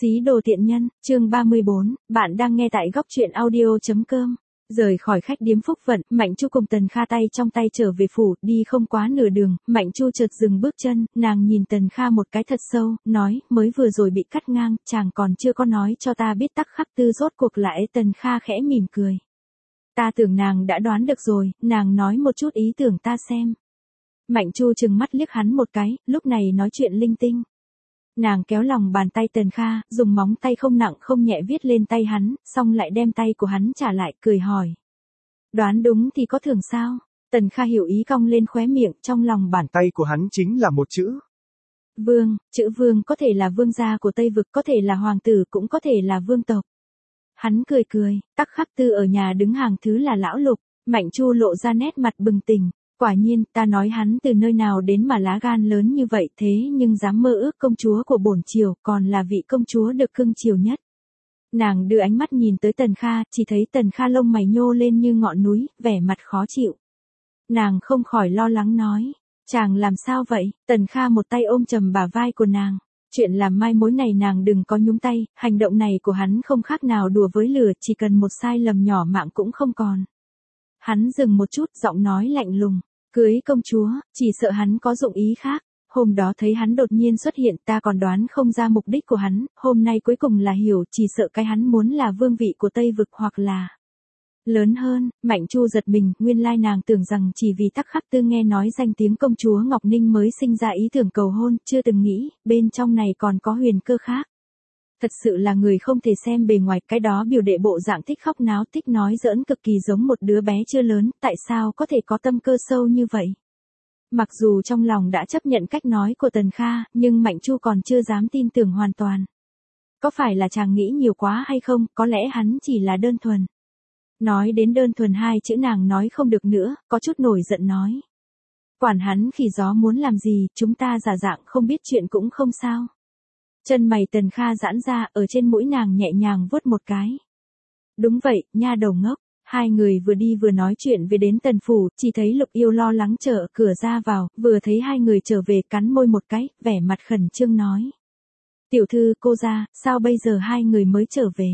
Xí đồ tiện nhân, chương 34, bạn đang nghe tại góc truyện audio.com. Rời khỏi khách điếm Phúc Vận, Mạnh Chu cùng Tần Kha tay trong tay trở về phủ, đi không quá nửa đường, Mạnh Chu chợt dừng bước chân, nàng nhìn Tần Kha một cái thật sâu, nói, mới vừa rồi bị cắt ngang, chàng còn chưa có nói cho ta biết Tắc Khắc Tư rốt cuộc lại. Tần Kha khẽ mỉm cười. Ta tưởng nàng đã đoán được rồi, nàng nói một chút ý tưởng ta xem. Mạnh Chu trừng mắt liếc hắn một cái, lúc này nói chuyện linh tinh. Nàng kéo lòng bàn tay Tần Kha, dùng móng tay không nặng không nhẹ viết lên tay hắn, xong lại đem tay của hắn trả lại, cười hỏi. Đoán đúng thì có thưởng sao? Tần Kha hiểu ý cong lên khóe miệng, trong lòng bàn tay của hắn chính là một chữ. Vương, chữ vương có thể là vương gia của Tây Vực, có thể là hoàng tử, cũng có thể là vương tộc. Hắn cười cười, Tắc Khắc Tư ở nhà đứng hàng thứ là lão Lục. Mạnh Chu lộ ra nét mặt bừng tỉnh. Quả nhiên, ta nói hắn từ nơi nào đến mà lá gan lớn như vậy, thế nhưng dám mơ ước công chúa của bổn triều, còn là vị công chúa được cưng chiều nhất. Nàng đưa ánh mắt nhìn tới Tần Kha, chỉ thấy Tần Kha lông mày nhô lên như ngọn núi, vẻ mặt khó chịu. Nàng không khỏi lo lắng nói, chàng làm sao vậy? Tần Kha một tay ôm chầm bả vai của nàng. Chuyện làm mai mối này nàng đừng có nhúng tay, hành động này của hắn không khác nào đùa với lửa, chỉ cần một sai lầm nhỏ mạng cũng không còn. Hắn dừng một chút, giọng nói lạnh lùng. Cưới công chúa, chỉ sợ hắn có dụng ý khác. Hôm đó thấy hắn đột nhiên xuất hiện, ta còn đoán không ra mục đích của hắn, hôm nay cuối cùng là hiểu, chỉ sợ cái hắn muốn là vương vị của Tây Vực hoặc là lớn hơn. Mạnh Chu giật mình, nguyên lai nàng tưởng rằng chỉ vì Tắc Khắc Tư nghe nói danh tiếng công chúa Ngọc Ninh mới sinh ra ý tưởng cầu hôn, chưa từng nghĩ, bên trong này còn có huyền cơ khác. Thật sự là người không thể xem bề ngoài, cái đó biểu đệ bộ dạng thích khóc náo thích nói giỡn cực kỳ giống một đứa bé chưa lớn, tại sao có thể có tâm cơ sâu như vậy? Mặc dù trong lòng đã chấp nhận cách nói của Tần Kha, nhưng Mạnh Chu còn chưa dám tin tưởng hoàn toàn. Có phải là chàng nghĩ nhiều quá hay không, có lẽ hắn chỉ là đơn thuần. Nói đến đơn thuần hai chữ nàng nói không được nữa, có chút nổi giận nói. Quản hắn khỉ gió muốn làm gì, chúng ta giả dạng không biết chuyện cũng không sao. Chân mày Tần Kha giãn ra, ở trên mũi nàng nhẹ nhàng vuốt một cái. Đúng vậy, nha đầu ngốc. Hai người vừa đi vừa nói chuyện về đến Tần phủ, chỉ thấy Lục Yêu lo lắng chờ cửa ra vào, vừa thấy hai người trở về cắn môi một cái, vẻ mặt khẩn trương nói. Tiểu thư, cô ra, sao bây giờ hai người mới trở về?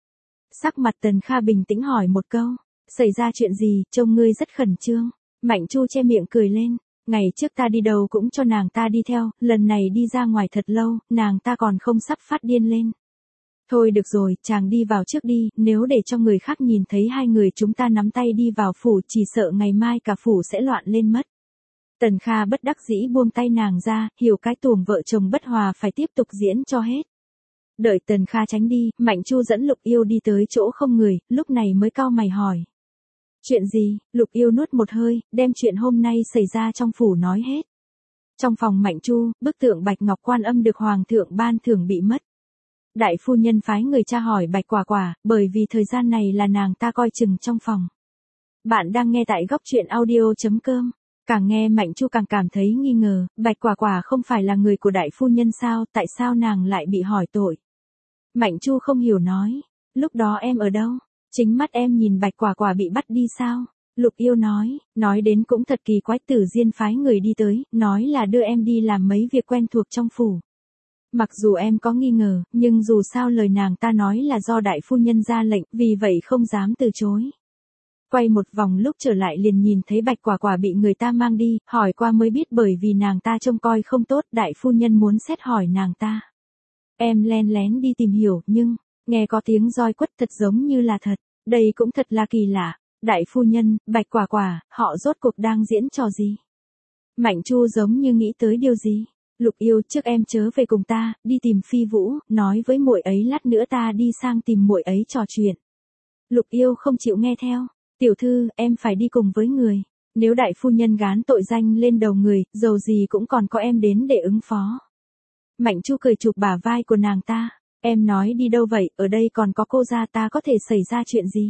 Sắc mặt Tần Kha bình tĩnh hỏi một câu. Xảy ra chuyện gì, trông ngươi rất khẩn trương. Mạnh Chu che miệng cười lên. Ngày trước ta đi đâu cũng cho nàng ta đi theo, lần này đi ra ngoài thật lâu, nàng ta còn không sắp phát điên lên. Thôi được rồi, chàng đi vào trước đi, nếu để cho người khác nhìn thấy hai người chúng ta nắm tay đi vào phủ, chỉ sợ ngày mai cả phủ sẽ loạn lên mất. Tần Kha bất đắc dĩ buông tay nàng ra, hiểu cái tuồng vợ chồng bất hòa phải tiếp tục diễn cho hết. Đợi Tần Kha tránh đi, Mạnh Chu dẫn Lục Yêu đi tới chỗ không người, lúc này mới cau mày hỏi. Chuyện gì? Lục Yêu nuốt một hơi, đem chuyện hôm nay xảy ra trong phủ nói hết. Trong phòng Mạnh Chu, bức tượng Bạch Ngọc Quan Âm được Hoàng thượng ban thưởng bị mất. Đại phu nhân phái người tra hỏi Bạch Quả Quả, bởi vì thời gian này là nàng ta coi chừng trong phòng. Bạn đang nghe tại góc truyện audio.com. Càng nghe Mạnh Chu càng cảm thấy nghi ngờ, Bạch Quả Quả không phải là người của đại phu nhân sao, tại sao nàng lại bị hỏi tội? Mạnh Chu không hiểu nói, lúc đó em ở đâu? Chính mắt em nhìn Bạch Quả Quả bị bắt đi sao? Lục Yêu nói đến cũng thật kỳ quái, Tử Diên phái người đi tới, nói là đưa em đi làm mấy việc quen thuộc trong phủ. Mặc dù em có nghi ngờ, nhưng dù sao lời nàng ta nói là do đại phu nhân ra lệnh, vì vậy không dám từ chối. Quay một vòng lúc trở lại liền nhìn thấy Bạch Quả Quả bị người ta mang đi, hỏi qua mới biết bởi vì nàng ta trông coi không tốt, đại phu nhân muốn xét hỏi nàng ta. Em len lén đi tìm hiểu, nhưng, nghe có tiếng roi quất thật giống như là thật, đây cũng thật là kỳ lạ. Đại phu nhân, Bạch Quả Quả, họ rốt cuộc đang diễn trò gì? Mạnh Chu giống như nghĩ tới điều gì. Lục Yêu, trước em chớ về cùng ta, đi tìm Phi Vũ, nói với muội ấy lát nữa ta đi sang tìm muội ấy trò chuyện. Lục Yêu không chịu nghe theo. Tiểu thư, em phải đi cùng với người. Nếu đại phu nhân gán tội danh lên đầu người, dầu gì cũng còn có em đến để ứng phó. Mạnh Chu cười chụp bả vai của nàng ta. Em nói đi đâu vậy, ở đây còn có cô ra, ta có thể xảy ra chuyện gì?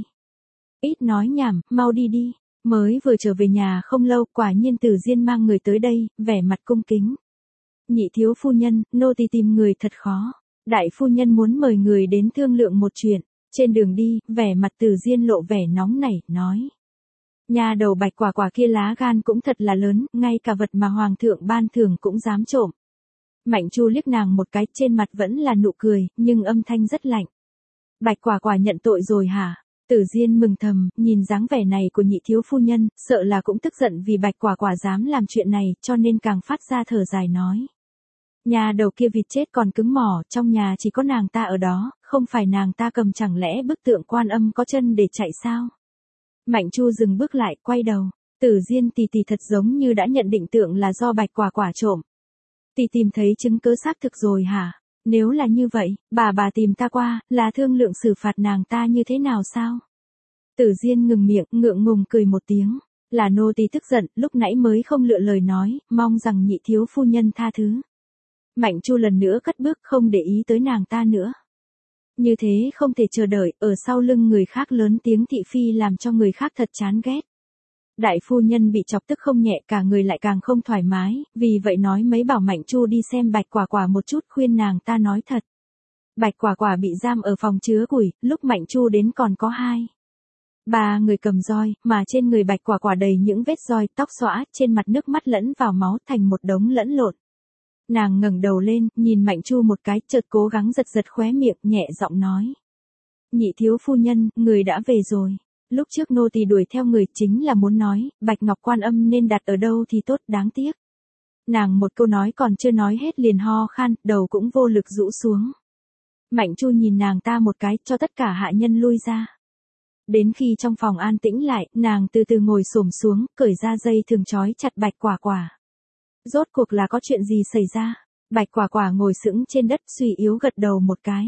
Ít nói nhảm, mau đi đi. Mới vừa trở về nhà không lâu, quả nhiên Tử Diên mang người tới đây, vẻ mặt cung kính. Nhị thiếu phu nhân, nô tỳ tìm người thật khó. Đại phu nhân muốn mời người đến thương lượng một chuyện. Trên đường đi, vẻ mặt Tử Diên lộ vẻ nóng nảy, nói. Nhà đầu Bạch Quả Quả kia lá gan cũng thật là lớn, ngay cả vật mà Hoàng thượng ban thưởng cũng dám trộm. Mạnh Chu liếc nàng một cái, trên mặt vẫn là nụ cười, nhưng âm thanh rất lạnh. Bạch Quả Quả nhận tội rồi hả? Tử Diên mừng thầm, nhìn dáng vẻ này của nhị thiếu phu nhân, sợ là cũng tức giận vì Bạch Quả Quả dám làm chuyện này, cho nên càng phát ra thở dài nói. Nhà đầu kia vịt chết còn cứng mỏ, trong nhà chỉ có nàng ta ở đó, không phải nàng ta cầm chẳng lẽ bức tượng Quan Âm có chân để chạy sao? Mạnh Chu dừng bước lại, quay đầu. Tử Diên tỷ tỷ thật giống như đã nhận định tượng là do Bạch Quả Quả trộm. Tỷ tìm thấy chứng cứ xác thực rồi hả? Nếu là như vậy, bà tìm ta qua, là thương lượng xử phạt nàng ta như thế nào sao? Tử Diên ngừng miệng, ngượng ngùng cười một tiếng. Là nô tỳ tức giận, lúc nãy mới không lựa lời nói, mong rằng nhị thiếu phu nhân tha thứ. Mạnh Chu lần nữa cất bước không để ý tới nàng ta nữa. Như thế không thể chờ đợi, ở sau lưng người khác lớn tiếng thị phi làm cho người khác thật chán ghét. Đại phu nhân bị chọc tức không nhẹ, cả người lại càng không thoải mái, vì vậy nói mấy bảo Mạnh Chu đi xem Bạch Quả Quả một chút, khuyên nàng ta nói thật. Bạch Quả Quả bị giam ở phòng chứa củi, lúc Mạnh Chu đến còn có 2-3 người cầm roi, mà trên người Bạch Quả Quả đầy những vết roi, tóc xõa, trên mặt nước mắt lẫn vào máu thành một đống lẫn lộn. Nàng ngẩng đầu lên, nhìn Mạnh Chu một cái, chợt cố gắng giật giật khóe miệng, nhẹ giọng nói. Nhị thiếu phu nhân, người đã về rồi. Lúc trước nô tỳ đuổi theo người chính là muốn nói, Bạch Ngọc Quan Âm nên đặt ở đâu thì tốt, đáng tiếc. Nàng một câu nói còn chưa nói hết liền ho khan, đầu cũng vô lực rũ xuống. Mạnh Chu nhìn nàng ta một cái, cho tất cả hạ nhân lui ra. Đến khi trong phòng an tĩnh lại, nàng từ từ ngồi xổm xuống, cởi ra dây thừng trói chặt Bạch Quả Quả. Rốt cuộc là có chuyện gì xảy ra? Bạch Quả Quả ngồi sững trên đất suy yếu gật đầu một cái.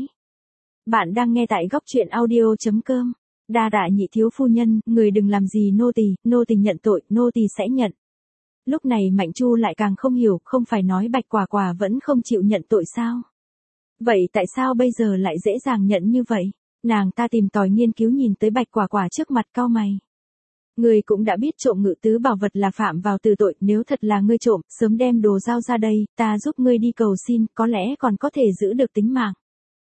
Bạn đang nghe tại góc truyện audio.com. Đa tạ nhị thiếu phu nhân, người đừng làm gì nô tỳ nhận tội, nô tỳ sẽ nhận. Lúc này Mạnh Chu lại càng không hiểu, không phải nói Bạch Quả Quả vẫn không chịu nhận tội sao? Vậy tại sao bây giờ lại dễ dàng nhận như vậy? Nàng ta tìm tòi nghiên cứu nhìn tới Bạch Quả Quả trước mặt cau mày. Ngươi cũng đã biết trộm ngự tứ bảo vật là phạm vào từ tội, nếu thật là ngươi trộm, sớm đem đồ giao ra đây, ta giúp ngươi đi cầu xin, có lẽ còn có thể giữ được tính mạng.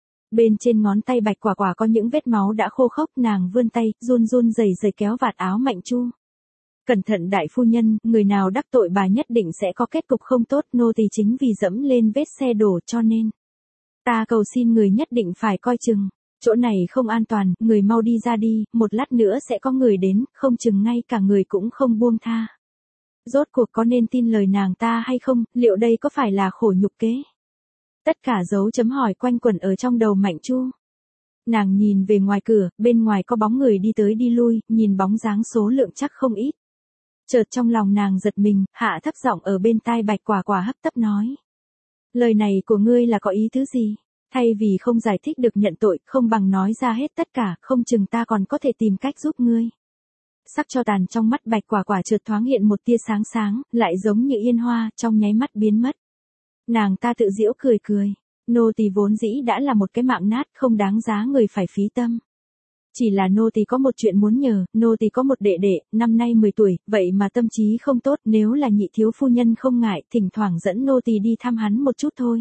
Bên trên ngón tay Bạch Quả Quả có những vết máu đã khô khốc, nàng vươn tay, run run rẩy rẩy kéo vạt áo Mạnh Chu. Cẩn thận đại phu nhân, người nào đắc tội bà nhất định sẽ có kết cục không tốt, nô tỳ chính vì dẫm lên vết xe đổ cho nên. Ta cầu xin người nhất định phải coi chừng. Chỗ này không an toàn, người mau đi ra đi, một lát nữa sẽ có người đến, không chừng ngay cả người cũng không buông tha. Rốt cuộc có nên tin lời nàng ta hay không, liệu đây có phải là khổ nhục kế? Tất cả dấu chấm hỏi quanh quẩn ở trong đầu Mạnh Chu. Nàng nhìn về ngoài cửa, bên ngoài có bóng người đi tới đi lui, nhìn bóng dáng số lượng chắc không ít. Chợt trong lòng nàng giật mình, hạ thấp giọng ở bên tai Bạch Quả Quả hấp tấp nói. Lời này của ngươi là có ý thứ gì? Thay vì không giải thích được nhận tội, không bằng nói ra hết tất cả, không chừng ta còn có thể tìm cách giúp ngươi. Sắc cho tàn trong mắt Bạch Quả Quả chợt thoáng hiện một tia sáng sáng, lại giống như yên hoa, trong nháy mắt biến mất. Nàng ta tự giễu cười cười, nô tỳ vốn dĩ đã là một cái mạng nát, không đáng giá người phải phí tâm. Chỉ là nô tỳ có một chuyện muốn nhờ, nô tỳ có một đệ đệ, năm nay 10 tuổi, vậy mà tâm trí không tốt, nếu là nhị thiếu phu nhân không ngại, thỉnh thoảng dẫn nô tỳ đi thăm hắn một chút thôi.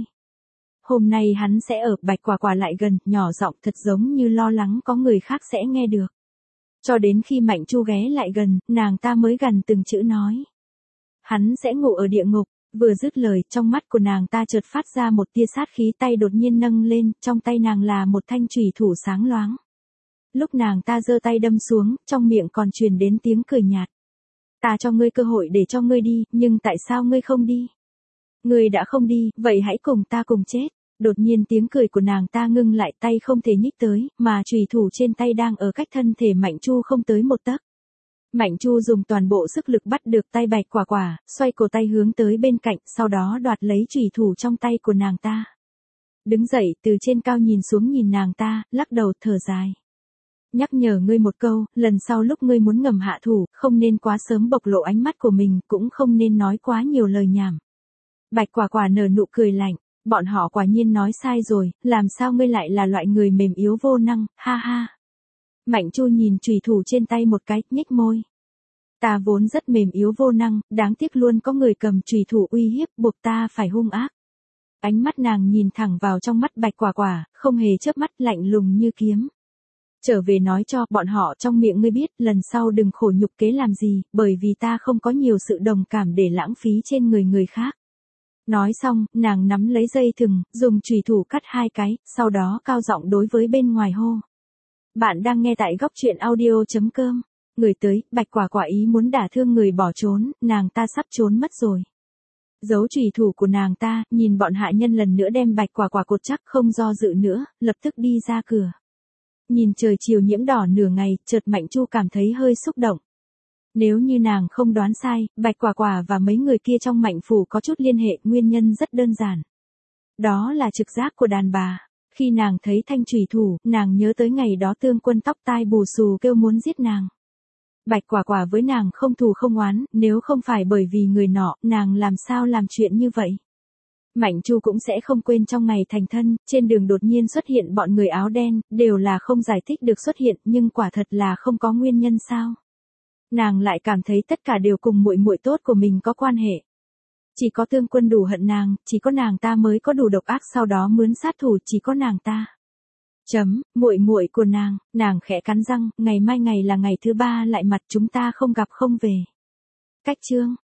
Hôm nay hắn sẽ ở. Bạch Quả Quả lại gần, nhỏ giọng thật giống như lo lắng có người khác sẽ nghe được. Cho đến khi Mạnh Chu ghé lại gần, nàng ta mới gần từng chữ nói. Hắn sẽ ngủ ở địa ngục. Vừa dứt lời, trong mắt của nàng ta chợt phát ra một tia sát khí, tay đột nhiên nâng lên, trong tay nàng là một thanh chùy thủ sáng loáng. Lúc nàng ta giơ tay đâm xuống, trong miệng còn truyền đến tiếng cười nhạt. Ta cho ngươi cơ hội để cho ngươi đi, nhưng tại sao ngươi không đi? Ngươi đã không đi, vậy hãy cùng ta cùng chết. Đột nhiên tiếng cười của nàng ta ngưng lại, tay không thể nhích tới, mà chùy thủ trên tay đang ở cách thân thể Mạnh Chu không tới một tấc. Mạnh Chu dùng toàn bộ sức lực bắt được tay Bạch Quả Quả, xoay cổ tay hướng tới bên cạnh, sau đó đoạt lấy chùy thủ trong tay của nàng ta. Đứng dậy, từ trên cao nhìn xuống nhìn nàng ta, lắc đầu thở dài. Nhắc nhở ngươi một câu, lần sau lúc ngươi muốn ngầm hạ thủ, không nên quá sớm bộc lộ ánh mắt của mình, cũng không nên nói quá nhiều lời nhảm. Bạch Quả Quả nở nụ cười lạnh, bọn họ quả nhiên nói sai rồi, làm sao ngươi lại là loại người mềm yếu vô năng, ha ha. Mạnh Chu nhìn chùy thủ trên tay một cái, nhếch môi. Ta vốn rất mềm yếu vô năng, đáng tiếc luôn có người cầm chùy thủ uy hiếp, buộc ta phải hung ác. Ánh mắt nàng nhìn thẳng vào trong mắt Bạch Quả Quả, không hề chớp mắt, lạnh lùng như kiếm. Trở về nói cho bọn họ trong miệng ngươi biết, lần sau đừng khổ nhục kế làm gì, bởi vì ta không có nhiều sự đồng cảm để lãng phí trên người người khác. Nói xong, nàng nắm lấy dây thừng, dùng chùy thủ cắt 2 cái, sau đó cao giọng đối với bên ngoài hô. Bạn đang nghe tại góc truyện audio.com. Người tới, Bạch Quả Quả ý muốn đả thương người bỏ trốn, nàng ta sắp trốn mất rồi. Giấu chùy thủ của nàng ta, nhìn bọn hạ nhân lần nữa đem Bạch Quả Quả cột chắc không do dự nữa, lập tức đi ra cửa. Nhìn trời chiều nhiễm đỏ nửa ngày, chợt Mạnh Chu cảm thấy hơi xúc động. Nếu như nàng không đoán sai, Bạch Quả Quả và mấy người kia trong Mạnh phủ có chút liên hệ, nguyên nhân rất đơn giản. Đó là trực giác của đàn bà. Khi nàng thấy thanh chùy thủ, nàng nhớ tới ngày đó Tương Quân tóc tai bù xù kêu muốn giết nàng. Bạch Quả Quả với nàng không thù không oán, nếu không phải bởi vì người nọ, nàng làm sao làm chuyện như vậy. Mạnh Chu cũng sẽ không quên trong ngày thành thân, trên đường đột nhiên xuất hiện bọn người áo đen, đều là không giải thích được xuất hiện, nhưng quả thật là không có nguyên nhân sao. Nàng lại cảm thấy tất cả đều cùng muội muội tốt của mình có quan hệ. Chỉ có Tương Quân đủ hận nàng, chỉ có nàng ta mới có đủ độc ác, sau đó mướn sát thủ, chỉ có nàng ta. Muội muội của nàng khẽ cắn răng, ngày mai ngày là ngày thứ 3 lại mặt chúng ta không gặp không về. Cách chương